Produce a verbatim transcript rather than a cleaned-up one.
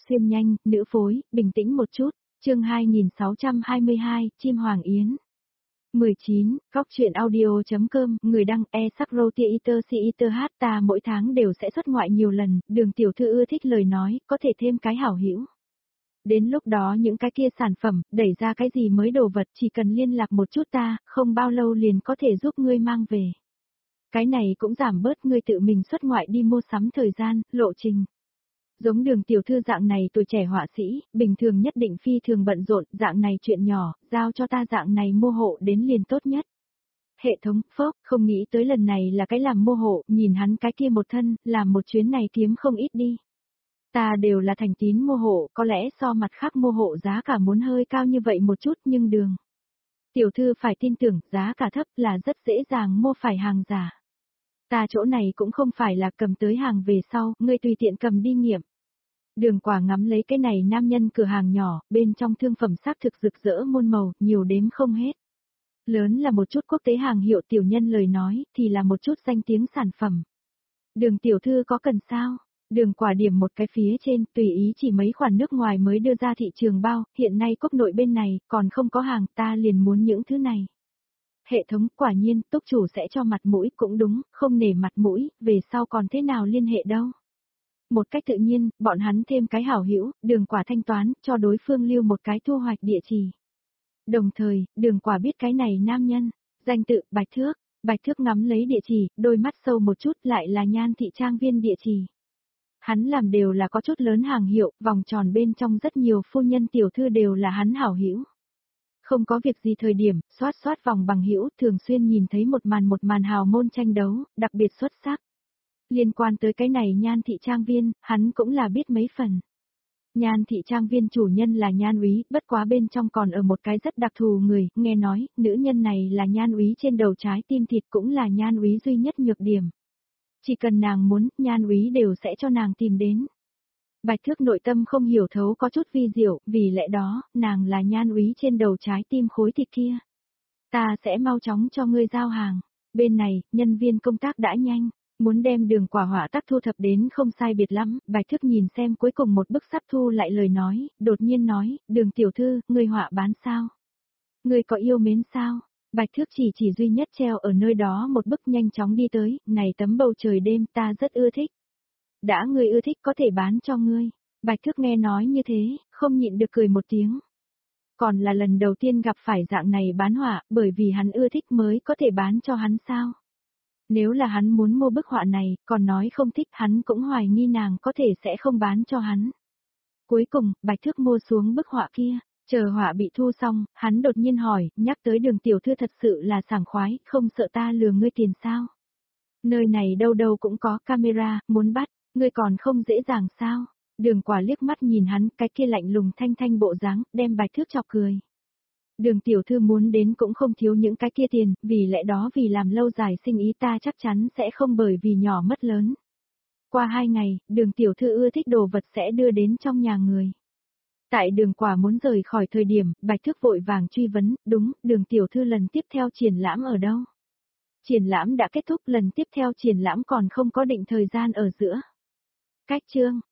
xuyên nhanh, nữ phối, bình tĩnh một chút, chương hai nghìn sáu trăm hai mươi hai, Chim Hoàng Yến. mười chín, Góc truyện audio.com, người đăng e sắc roti iter si iter hát ta mỗi tháng đều sẽ xuất ngoại nhiều lần, Đường tiểu thư ưa thích lời nói, có thể thêm cái hảo hữu. Đến lúc đó những cái kia sản phẩm, đẩy ra cái gì mới đồ vật chỉ cần liên lạc một chút ta, không bao lâu liền có thể giúp ngươi mang về. Cái này cũng giảm bớt ngươi tự mình xuất ngoại đi mua sắm thời gian, lộ trình. Giống Đường tiểu thư dạng này tuổi trẻ họa sĩ, bình thường nhất định phi thường bận rộn, dạng này chuyện nhỏ, giao cho ta dạng này mua hộ đến liền tốt nhất. Hệ thống, phốc, không nghĩ tới lần này là cái làm mua hộ, nhìn hắn cái kia một thân, làm một chuyến này kiếm không ít đi. Ta đều là thành tín mua hộ, có lẽ so mặt khác mua hộ giá cả muốn hơi cao như vậy một chút nhưng Đường tiểu thư phải tin tưởng, giá cả thấp là rất dễ dàng mua phải hàng giả. Ta chỗ này cũng không phải là cầm tới hàng về sau, ngươi tùy tiện cầm đi nghiệm. Đường Quả ngắm lấy cái này nam nhân cửa hàng nhỏ, bên trong thương phẩm xác thực rực rỡ muôn màu, nhiều đếm không hết. Lớn là một chút quốc tế hàng hiệu tiểu nhân lời nói, thì là một chút danh tiếng sản phẩm. Đường tiểu thư có cần sao? Đường Quả điểm một cái phía trên, tùy ý chỉ mấy khoản nước ngoài mới đưa ra thị trường bao, hiện nay quốc nội bên này, còn không có hàng, ta liền muốn những thứ này. Hệ thống, quả nhiên, túc chủ sẽ cho mặt mũi, cũng đúng, không nể mặt mũi, về sau còn thế nào liên hệ đâu. Một cách tự nhiên, bọn hắn thêm cái hảo hữu, Đường Quả thanh toán, cho đối phương lưu một cái thu hoạch địa chỉ. Đồng thời, Đường Quả biết cái này nam nhân, danh tự, Bạch Thước, Bạch Thước ngắm lấy địa chỉ, đôi mắt sâu một chút lại là Nhan thị trang viên địa chỉ. Hắn làm đều là có chút lớn hàng hiệu, vòng tròn bên trong rất nhiều phu nhân tiểu thư đều là hắn hảo hữu. Không có việc gì thời điểm, xoát xoát vòng bằng hữu, thường xuyên nhìn thấy một màn một màn hào môn tranh đấu, đặc biệt xuất sắc. Liên quan tới cái này Nhan thị trang viên, hắn cũng là biết mấy phần. Nhan thị trang viên chủ nhân là Nhan úy, bất quá bên trong còn ở một cái rất đặc thù người, nghe nói, nữ nhân này là Nhan úy trên đầu trái tim thịt cũng là Nhan úy duy nhất nhược điểm. Chỉ cần nàng muốn, Nhan úy đều sẽ cho nàng tìm đến. Bạch Thước nội tâm không hiểu thấu có chút vi diệu, vì lẽ đó, nàng là Nhan úy trên đầu trái tim khối thịt kia. Ta sẽ mau chóng cho ngươi giao hàng. Bên này, nhân viên công tác đã nhanh. Muốn đem Đường Quả họa tác thu thập đến không sai biệt lắm, Bạch Thước nhìn xem cuối cùng một bức sắp thu lại lời nói, đột nhiên nói, Đường tiểu thư, ngươi họa bán sao? Ngươi có yêu mến sao? Bạch Thước chỉ chỉ duy nhất treo ở nơi đó một bức nhanh chóng đi tới, này tấm bầu trời đêm ta rất ưa thích. Đã ngươi ưa thích có thể bán cho ngươi. Bạch Thước nghe nói như thế, không nhịn được cười một tiếng. Còn là lần đầu tiên gặp phải dạng này bán họa, bởi vì hắn ưa thích mới có thể bán cho hắn sao? Nếu là hắn muốn mua bức họa này, còn nói không thích hắn cũng hoài nghi nàng có thể sẽ không bán cho hắn. Cuối cùng, Bạch Thước mua xuống bức họa kia, chờ họa bị thu xong, hắn đột nhiên hỏi, nhắc tới Đường tiểu thư thật sự là sảng khoái, không sợ ta lừa ngươi tiền sao? Nơi này đâu đâu cũng có camera, muốn bắt, ngươi còn không dễ dàng sao? Đường Quả liếc mắt nhìn hắn, cái kia lạnh lùng thanh thanh bộ dáng, đem Bạch Thước chọc cười. Đường tiểu thư muốn đến cũng không thiếu những cái kia tiền, vì lẽ đó vì làm lâu dài sinh ý ta chắc chắn sẽ không bởi vì nhỏ mất lớn. Qua hai ngày, Đường tiểu thư ưa thích đồ vật sẽ đưa đến trong nhà người. Tại Đường Quả muốn rời khỏi thời điểm, Bạch Thước vội vàng truy vấn, đúng, Đường tiểu thư lần tiếp theo triển lãm ở đâu? Triển lãm đã kết thúc, lần tiếp theo triển lãm còn không có định thời gian ở giữa. Cách chương,